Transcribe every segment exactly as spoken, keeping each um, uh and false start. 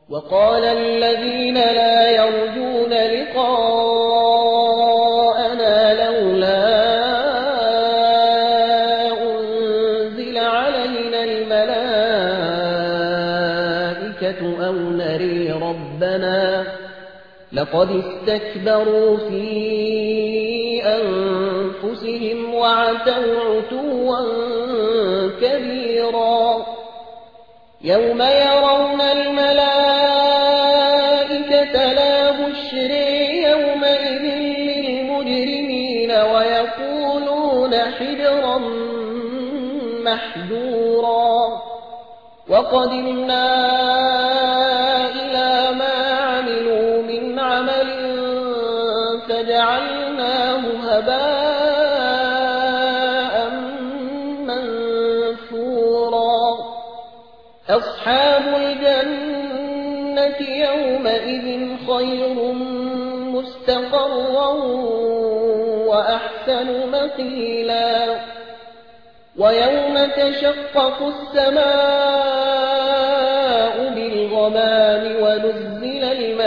وقال الذين لا يرجون لقاءنا لولا أنزل علينا الملائكة أو نري ربنا لقد استكبروا في أنفسهم وعتوا عتوا كبيرا يوم يرون الملائكة لا بشر يومئذ للمجرمين ويقولون حجرا محجورا وقدمنا إلى ما عملوا من عمل فجعلناه هباء منثورا أصحاب الجنة يومئذ خير مستقرا وأحسن مقيلا ويوم تشقق السماء بالغمام ونزل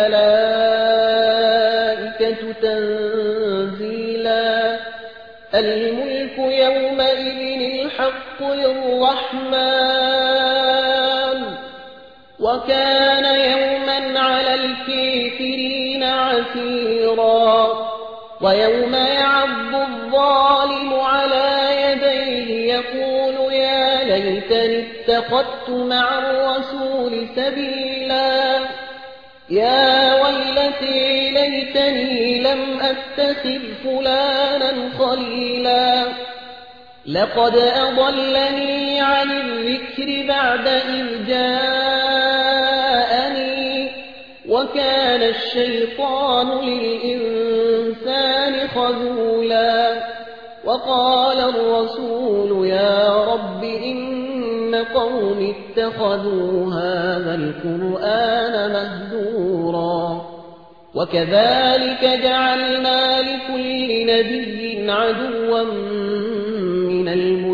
الملائكة تنزيلا الملك يومئذ الحق للرحمن وكان يوما على الكافرين عسيرا ويوم يعض الظالم على يديه يقول يا ليتني اتخذت مع الرسول سبيلا يا ويلتي ليتني لم أتخذ فلانا خليلا لقد أضلني عن الذكر بعد إذ جاءني وكان الشيطان للإنسان خذولا وقال الرسول يا رب إن قوم اتخذوا هذا القرآن مهجورا وكذلك جعلنا لكل نبي عدوا من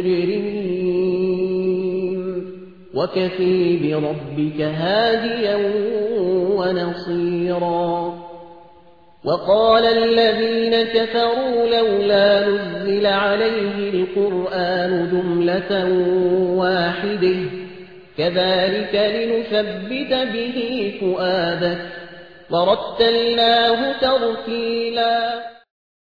المجرمين وكفي بربك هاديا ونصيرا وقال الذين كفروا لولا نزل عليه القرآن جملة واحدة كذلك لنثبت به فؤادك ورتلناه ترتيلا.